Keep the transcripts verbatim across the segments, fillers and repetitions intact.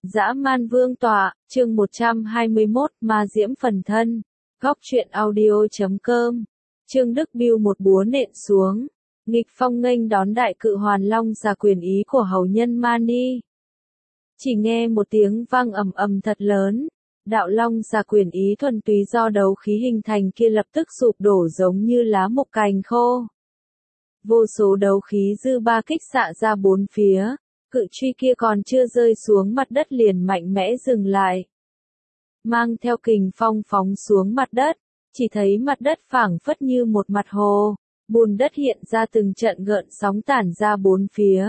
Dã man vương tọa, chương một trăm hai mươi mốt, ma diễm phần thân. Góc truyện audio chấm com. Trương Đức Biêu một búa nện xuống. Nghịch phong nghênh đón đại cự hoàn long ra quyền ý của hầu nhân Mani. Chỉ nghe một tiếng vang ầm ầm thật lớn. Đạo long ra quyền ý thuần túy do đấu khí hình thành kia lập tức sụp đổ giống như lá mục cành khô. Vô số đấu khí dư ba kích xạ ra bốn phía. Cự truy kia còn chưa rơi xuống mặt đất liền mạnh mẽ dừng lại. Mang theo kình phong phóng xuống mặt đất, chỉ thấy mặt đất phảng phất như một mặt hồ, bùn đất hiện ra từng trận gợn sóng tản ra bốn phía.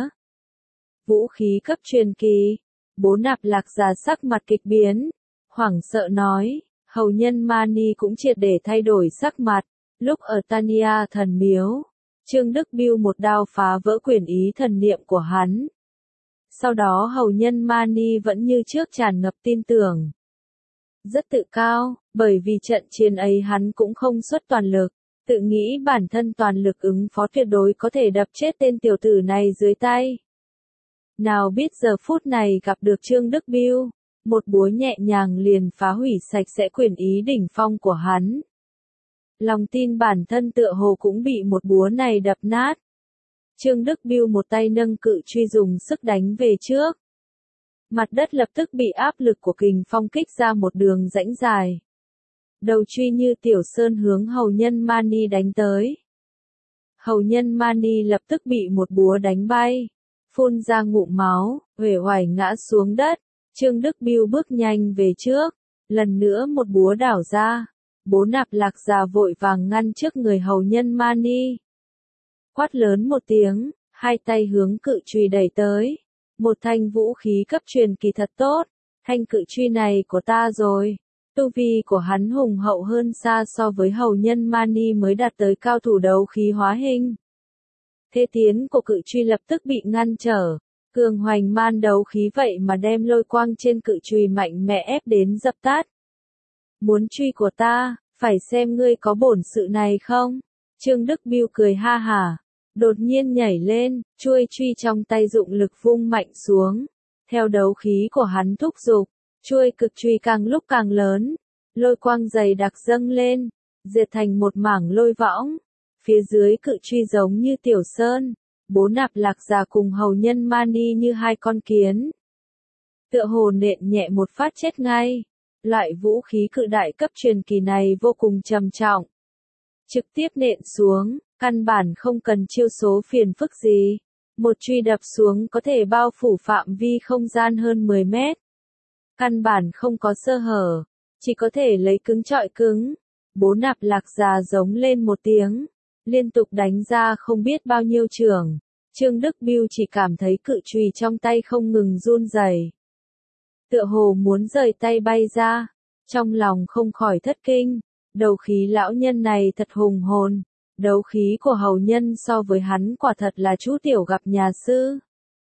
Vũ khí cấp truyền kỳ, Bố Nạp Lạc Già sắc mặt kịch biến, hoảng sợ nói, hầu nhân Mani cũng triệt để thay đổi sắc mặt, lúc ở Tania thần miếu, Trương Đức Biêu một đao phá vỡ quyền ý thần niệm của hắn. Sau đó hầu nhân Mani vẫn như trước tràn ngập tin tưởng. Rất tự cao, bởi vì trận chiến ấy hắn cũng không xuất toàn lực, tự nghĩ bản thân toàn lực ứng phó tuyệt đối có thể đập chết tên tiểu tử này dưới tay. Nào biết giờ phút này gặp được Trương Đức Biêu, một búa nhẹ nhàng liền phá hủy sạch sẽ quyền ý đỉnh phong của hắn. Lòng tin bản thân tựa hồ cũng bị một búa này đập nát. Trương Đức Biêu một tay nâng cự truy dùng sức đánh về trước. Mặt đất lập tức bị áp lực của kình phong kích ra một đường rãnh dài. Đầu truy như tiểu sơn hướng hầu nhân Mani đánh tới. Hầu nhân Mani lập tức bị một búa đánh bay, phun ra ngụm máu, uể oải ngã xuống đất. Trương Đức Biêu bước nhanh về trước, lần nữa một búa đảo ra. Bố Nạp Lạc Già vội vàng ngăn trước người hầu nhân Mani. Quát lớn một tiếng, hai tay hướng cự truy đẩy tới. Một thanh vũ khí cấp truyền kỳ thật tốt, thanh cự truy này của ta rồi. Tu vi của hắn hùng hậu hơn xa so với hầu nhân Mani mới đạt tới cao thủ đấu khí hóa hình. Thế tiến của cự truy lập tức bị ngăn trở, cường hoành man đấu khí vậy mà đem lôi quang trên cự truy mạnh mẽ ép đến dập tắt. Muốn truy của ta, phải xem ngươi có bổn sự này không? Trương Đức Biêu cười ha hả. Đột nhiên nhảy lên, chuôi truy trong tay dụng lực vung mạnh xuống. Theo đấu khí của hắn thúc giục, chuôi cực truy càng lúc càng lớn, lôi quang dày đặc dâng lên, diệt thành một mảng lôi võng. Phía dưới cự truy giống như tiểu sơn, Bố Nạp Lạc Già cùng hầu nhân Mani như hai con kiến. Tựa hồ nện nhẹ một phát chết ngay. Loại vũ khí cự đại cấp truyền kỳ này vô cùng trầm trọng. Trực tiếp nện xuống. Căn bản không cần chiêu số phiền phức gì. Một truy đập xuống có thể bao phủ phạm vi không gian hơn mười mét. Căn bản không có sơ hở. Chỉ có thể lấy cứng trọi cứng. Bố Nạp Lạc Già giống lên một tiếng. Liên tục đánh ra không biết bao nhiêu chưởng. Trương Đức Biêu chỉ cảm thấy cự chùy trong tay không ngừng run rẩy. Tựa hồ muốn rời tay bay ra. Trong lòng không khỏi thất kinh. Đầu khí lão nhân này thật hùng hồn. Đấu khí của hầu nhân so với hắn quả thật là chú tiểu gặp nhà sư.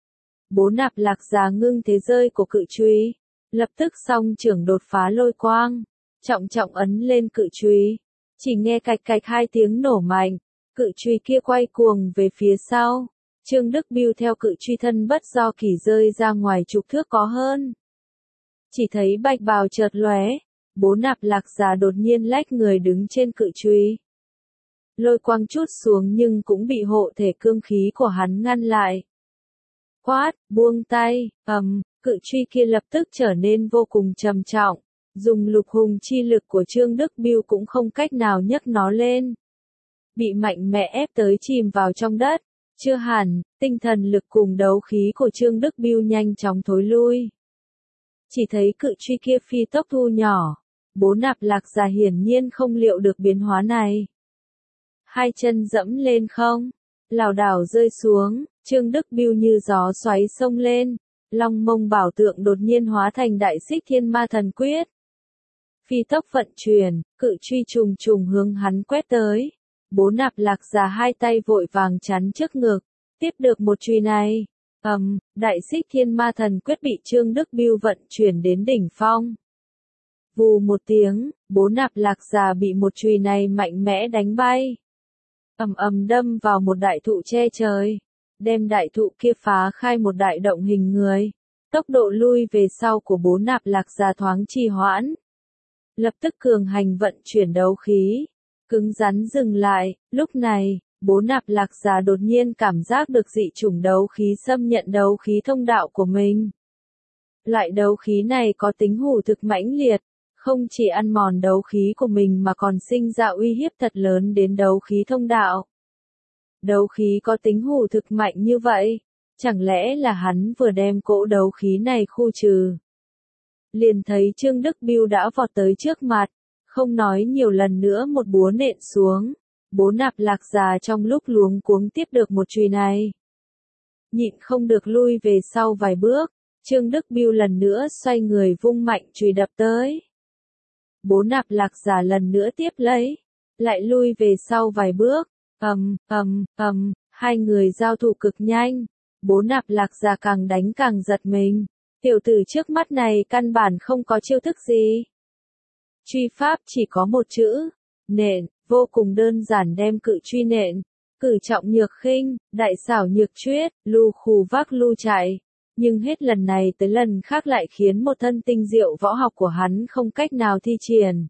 Bố Nạp Lạc Già ngưng thế rơi của cự truy, lập tức song trưởng đột phá lôi quang, trọng trọng ấn lên cự truy, chỉ nghe cạch cạch hai tiếng nổ mạnh, cự truy kia quay cuồng về phía sau. Trương Đức Biêu theo cự truy thân bất do kỳ rơi ra ngoài chục thước có hơn. Chỉ thấy bạch bào chợt lóe, Bố Nạp Lạc Già đột nhiên lách người đứng trên cự truy. Lôi quang chút xuống nhưng cũng bị hộ thể cương khí của hắn ngăn lại. Quát, buông tay, ầm, cự truy kia lập tức trở nên vô cùng trầm trọng, dùng lục hùng chi lực của Trương Đức Biêu cũng không cách nào nhấc nó lên. Bị mạnh mẽ ép tới chìm vào trong đất, chưa hẳn, tinh thần lực cùng đấu khí của Trương Đức Biêu nhanh chóng thối lui. Chỉ thấy cự truy kia phi tốc thu nhỏ, Bố Nạp Lạc Già hiển nhiên không liệu được biến hóa này. Hai chân dẫm lên không, lảo đảo rơi xuống, Trương Đức Biêu như gió xoáy xông lên, Long Mông bảo tượng đột nhiên hóa thành Đại Xích Thiên Ma Thần Quyết. Phi tốc vận chuyển, cự truy trùng trùng hướng hắn quét tới. Bố Nạp Lạc Già hai tay vội vàng chắn trước ngực, tiếp được một truy này. Ầm, um, Đại Xích Thiên Ma Thần Quyết bị Trương Đức Biêu vận chuyển đến đỉnh phong. Vù một tiếng, Bố Nạp Lạc Già bị một truy này mạnh mẽ đánh bay. Ầm ầm đâm vào một đại thụ che trời, đem đại thụ kia phá khai một đại động hình người. Tốc độ lui về sau của Bố Nạp Lạc Già thoáng trì hoãn. Lập tức cường hành vận chuyển đấu khí, cứng rắn dừng lại. Lúc này, Bố Nạp Lạc Già đột nhiên cảm giác được dị chủng đấu khí xâm nhận đấu khí thông đạo của mình. Loại đấu khí này có tính hủ thực mãnh liệt, không chỉ ăn mòn đấu khí của mình mà còn sinh ra uy hiếp thật lớn đến đấu khí thông đạo. Đấu khí có tính hủ thực mạnh như vậy, chẳng lẽ là hắn vừa đem cỗ đấu khí này khu trừ? Liền thấy Trương Đức Bưu đã vọt tới trước mặt, không nói nhiều lần nữa một búa nện xuống. Bố Nạp Lạc Già trong lúc luống cuống tiếp được một chùy này, nhịn không được lui về sau vài bước. Trương Đức Bưu lần nữa xoay người vung mạnh chùy đập tới. Bố Nạp Lạc Già lần nữa tiếp lấy, lại lui về sau vài bước. Ầm, ầm, ầm, hai người giao thủ cực nhanh. Bố Nạp Lạc Già càng đánh càng giật mình. Tiểu tử trước mắt này căn bản không có chiêu thức gì. Truy pháp chỉ có một chữ, nện, vô cùng đơn giản đem cự truy nện. Cử trọng nhược khinh, đại xảo nhược chuyết, lưu khù vác lưu chạy. Nhưng hết lần này tới lần khác lại khiến một thân tinh diệu võ học của hắn không cách nào thi triển.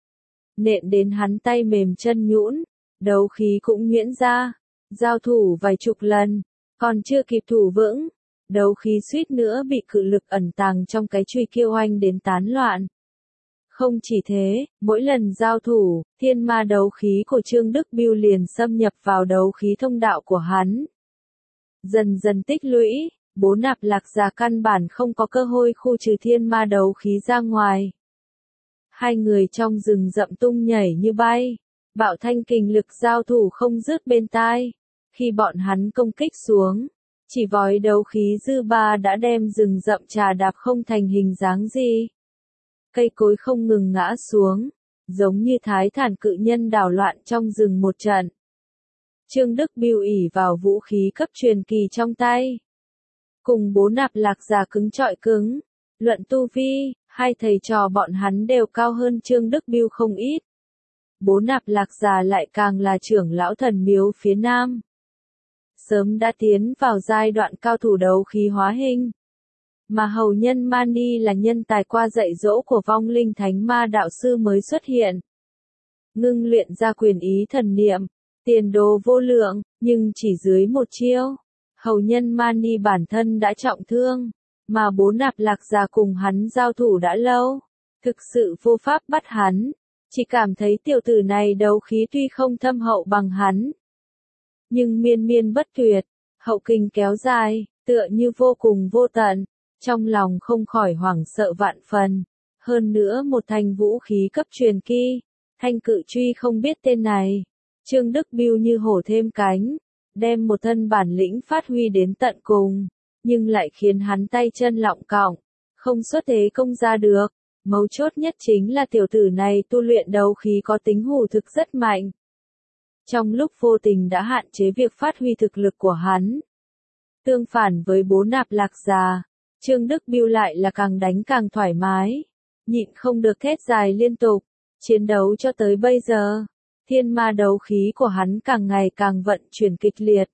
Nện đến hắn tay mềm chân nhũn, đấu khí cũng nhuyễn ra. Giao thủ vài chục lần, còn chưa kịp thủ vững. Đấu khí suýt nữa bị cự lực ẩn tàng trong cái chùy kia oanh đến tán loạn. Không chỉ thế, mỗi lần giao thủ, thiên ma đấu khí của Trương Đức Bưu liền xâm nhập vào đấu khí thông đạo của hắn. Dần dần tích lũy, Bố Nạp Lạc Già căn bản không có cơ hội khu trừ thiên ma đấu khí ra ngoài. Hai người trong rừng rậm tung nhảy như bay, bạo thanh kình lực giao thủ không dứt bên tai. Khi bọn hắn công kích xuống, chỉ vòi đấu khí dư ba đã đem rừng rậm trà đạp không thành hình dáng gì. Cây cối không ngừng ngã xuống, giống như thái thản cự nhân đảo loạn trong rừng một trận. Trương Đức Bưu ỷ vào vũ khí cấp truyền kỳ trong tay, cùng Bố Nạp Lạc Già cứng trọi cứng. Luận tu vi, hai thầy trò bọn hắn đều cao hơn Trương Đức Bưu không ít. Bố Nạp Lạc Già lại càng là trưởng lão thần miếu phía Nam, sớm đã tiến vào giai đoạn cao thủ đấu khí hóa hình. Mà hầu nhân Mani là nhân tài qua dạy dỗ của vong linh thánh ma đạo sư mới xuất hiện. Ngưng luyện ra quyền ý thần niệm, tiền đồ vô lượng, nhưng chỉ dưới một chiêu. Hầu nhân Mani bản thân đã trọng thương, mà Bố Nạp Lạc Già cùng hắn giao thủ đã lâu. Thực sự vô pháp bắt hắn, chỉ cảm thấy tiểu tử này đấu khí tuy không thâm hậu bằng hắn, nhưng miên miên bất tuyệt, hậu kinh kéo dài, tựa như vô cùng vô tận. Trong lòng không khỏi hoảng sợ vạn phần. Hơn nữa một thanh vũ khí cấp truyền kỳ, thanh cự truy không biết tên này. Trương Đức Bưu như hổ thêm cánh, đem một thân bản lĩnh phát huy đến tận cùng, nhưng lại khiến hắn tay chân lọng cọng, không xuất thế công ra được. Mấu chốt nhất chính là tiểu tử này tu luyện đấu khí có tính hủ thực rất mạnh. Trong lúc vô tình đã hạn chế việc phát huy thực lực của hắn. Tương phản với Bố Nạp Lạc Già, Trương Đức Bưu lại là càng đánh càng thoải mái, nhịn không được thét dài liên tục. Chiến đấu cho tới bây giờ, thiên ma đấu khí của hắn càng ngày càng vận chuyển kịch liệt.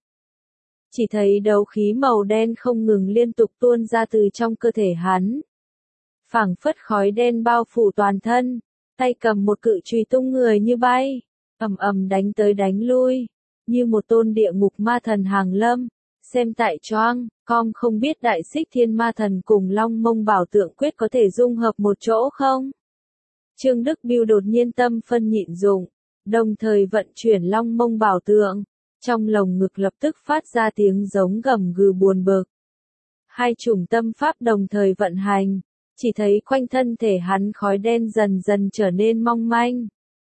Chỉ thấy đấu khí màu đen không ngừng liên tục tuôn ra từ trong cơ thể hắn. Phảng phất khói đen bao phủ toàn thân, tay cầm một cự chùy tung người như bay, ầm ầm đánh tới đánh lui, như một tôn địa ngục ma thần hàng lâm. Xem tại choang, com không biết đại xích thiên ma thần cùng long mông bảo tượng quyết có thể dung hợp một chỗ không? Trương Đức Bưu đột nhiên tâm phân nhịn dụng, đồng thời vận chuyển long mông bảo tượng, trong lồng ngực lập tức phát ra tiếng giống gầm gừ buồn bực. Hai chủng tâm pháp đồng thời vận hành, chỉ thấy quanh thân thể hắn khói đen dần dần trở nên mong manh.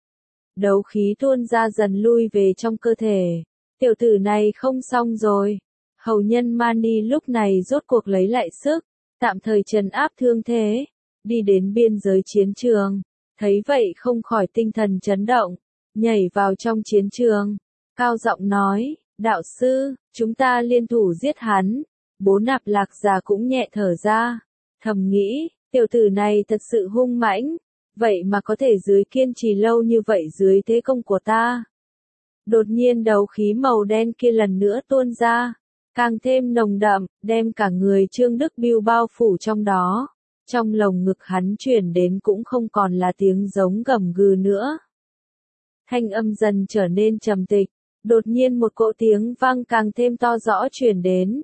Đấu khí tuôn ra dần lui về trong cơ thể, tiểu tử này không xong rồi. Hầu nhân Mani lúc này rốt cuộc lấy lại sức, tạm thời trấn áp thương thế, đi đến biên giới chiến trường, thấy vậy không khỏi tinh thần chấn động, nhảy vào trong chiến trường, cao giọng nói, đạo sư, chúng ta liên thủ giết hắn. Bố Nạp Lạc Già cũng nhẹ thở ra, thầm nghĩ, tiểu tử này thật sự hung mãnh, vậy mà có thể dưới kiên trì lâu như vậy dưới thế công của ta. Đột nhiên đấu khí màu đen kia lần nữa tuôn ra. càng thêm nồng đậm, đem cả người Trương Đức Biêu bao phủ trong đó. Trong lồng ngực hắn truyền đến cũng không còn là tiếng giống gầm gừ nữa. Thanh âm dần trở nên trầm tịch, đột nhiên một cỗ tiếng vang càng thêm to rõ truyền đến.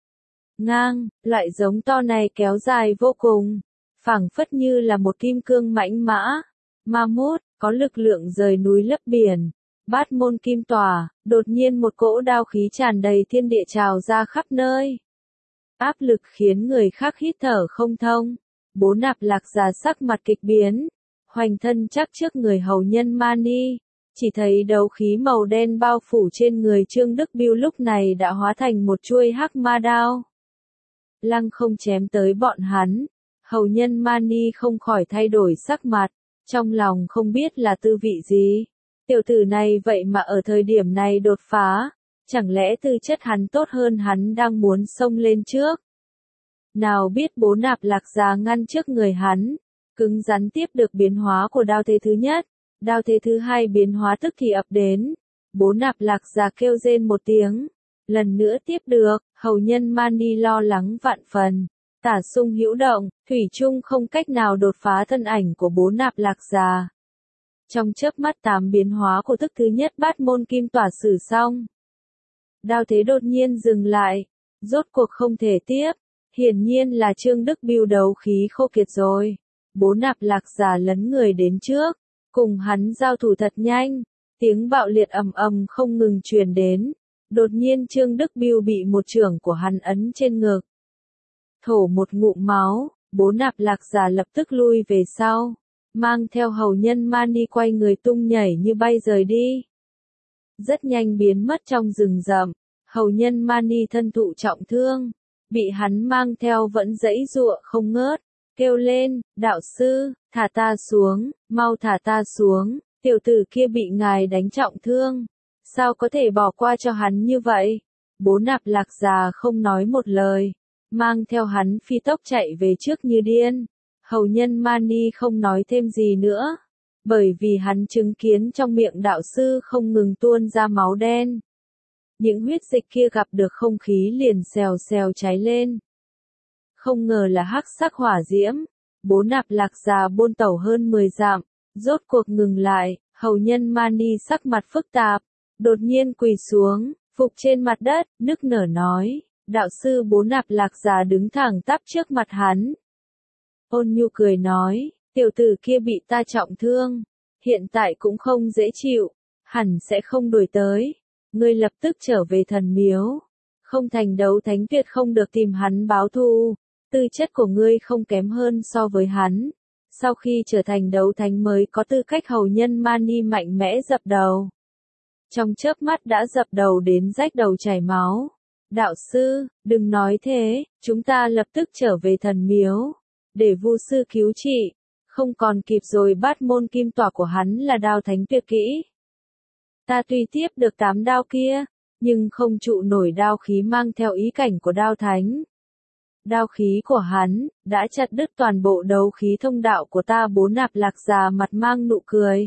Ngang, loại giống to này kéo dài vô cùng, phảng phất như là một kim cương mãnh mã, ma mốt, có lực lượng rời núi lấp biển. Bát môn kim tỏa, đột nhiên một cỗ đao khí tràn đầy thiên địa trào ra khắp nơi. Áp lực khiến người khác hít thở không thông. Bố Nạp Lạc già sắc mặt kịch biến, hoành thân chắc trước người hầu nhân Mani, chỉ thấy đấu khí màu đen bao phủ trên người Trương Đức Biêu lúc này đã hóa thành một chuôi hắc ma đao. Lăng không chém tới bọn hắn, hầu nhân Mani không khỏi thay đổi sắc mặt, trong lòng không biết là tư vị gì. Tiểu tử này vậy mà ở thời điểm này đột phá, chẳng lẽ tư chất hắn tốt hơn hắn đang muốn xông lên trước. Nào biết Bố Nạp Lạc già ngăn trước người hắn, cứng rắn tiếp được biến hóa của đao thế thứ nhất, đao thế thứ hai biến hóa tức thì ập đến. Bố Nạp Lạc già kêu rên một tiếng, lần nữa tiếp được, hầu nhân Mani lo lắng vạn phần, tả sung hữu động, thủy chung không cách nào đột phá thân ảnh của Bố Nạp Lạc già. Trong chớp mắt tám biến hóa của thức thứ nhất bát môn kim tỏa sử xong. Đao thế đột nhiên dừng lại, rốt cuộc không thể tiếp, hiển nhiên là Trương Đức Biêu đấu khí khô kiệt rồi. Bố Nạp Lạc già lấn người đến trước, cùng hắn giao thủ thật nhanh, tiếng bạo liệt ầm ầm không ngừng truyền đến. Đột nhiên Trương Đức Biêu bị một chưởng của hắn ấn trên ngực. Thổ một ngụm máu, Bố Nạp Lạc già lập tức lui về sau, mang theo hầu nhân Mani quay người tung nhảy như bay rời đi. Rất nhanh biến mất trong rừng rậm, hầu nhân Mani thân thụ trọng thương, bị hắn mang theo vẫn giãy giụa không ngớt, kêu lên, đạo sư, thả ta xuống, mau thả ta xuống, tiểu tử kia bị ngài đánh trọng thương, sao có thể bỏ qua cho hắn như vậy. Bố Nạp Lạc già không nói một lời, mang theo hắn phi tốc chạy về trước như điên. Hầu nhân Mani không nói thêm gì nữa, bởi vì hắn chứng kiến trong miệng đạo sư không ngừng tuôn ra máu đen. Những huyết dịch kia gặp được không khí liền xèo xèo cháy lên. Không ngờ là hắc sắc hỏa diễm. Bố Nạp Lạc già buôn tẩu hơn mười dặm, rốt cuộc ngừng lại, hầu nhân Mani sắc mặt phức tạp, đột nhiên quỳ xuống, phục trên mặt đất, nức nở nói, đạo sư. Bố Nạp Lạc già đứng thẳng tắp trước mặt hắn. Ôn nhu cười nói, tiểu tử kia bị ta trọng thương, hiện tại cũng không dễ chịu, hẳn sẽ không đuổi tới. Ngươi lập tức trở về thần miếu, không thành đấu thánh tuyệt không được tìm hắn báo thù, tư chất của ngươi không kém hơn so với hắn. Sau khi trở thành đấu thánh mới có tư cách hầu nhân Mani mạnh mẽ dập đầu. Trong chớp mắt đã dập đầu đến rách đầu chảy máu. Đạo sư, đừng nói thế, chúng ta lập tức trở về thần miếu, để Vu sư cứu trị, không còn kịp rồi. Bát môn kim tỏa của hắn là đao thánh tuyệt kỹ. Ta tuy tiếp được tám đao kia, nhưng không trụ nổi đao khí mang theo ý cảnh của đao thánh. Đao khí của hắn, đã chặt đứt toàn bộ đấu khí thông đạo của ta. Bố Nạp Lạc già mặt mang nụ cười.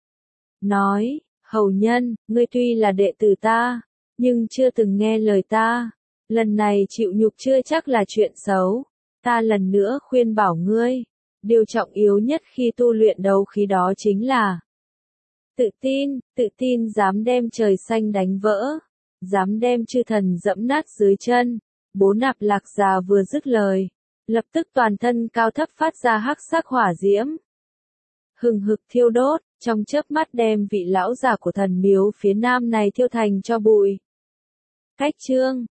Nói, hầu nhân, ngươi tuy là đệ tử ta, nhưng chưa từng nghe lời ta. Lần này chịu nhục chưa chắc là chuyện xấu. Ta lần nữa khuyên bảo ngươi, điều trọng yếu nhất khi tu luyện đấu khí đó chính là tự tin, tự tin dám đem trời xanh đánh vỡ, dám đem chư thần dẫm nát dưới chân. Bố Nạp Lạc già vừa dứt lời, lập tức toàn thân cao thấp phát ra hắc sắc hỏa diễm, hừng hực thiêu đốt, trong chớp mắt đem vị lão già của thần miếu phía nam này thiêu thành cho bụi. Cách chương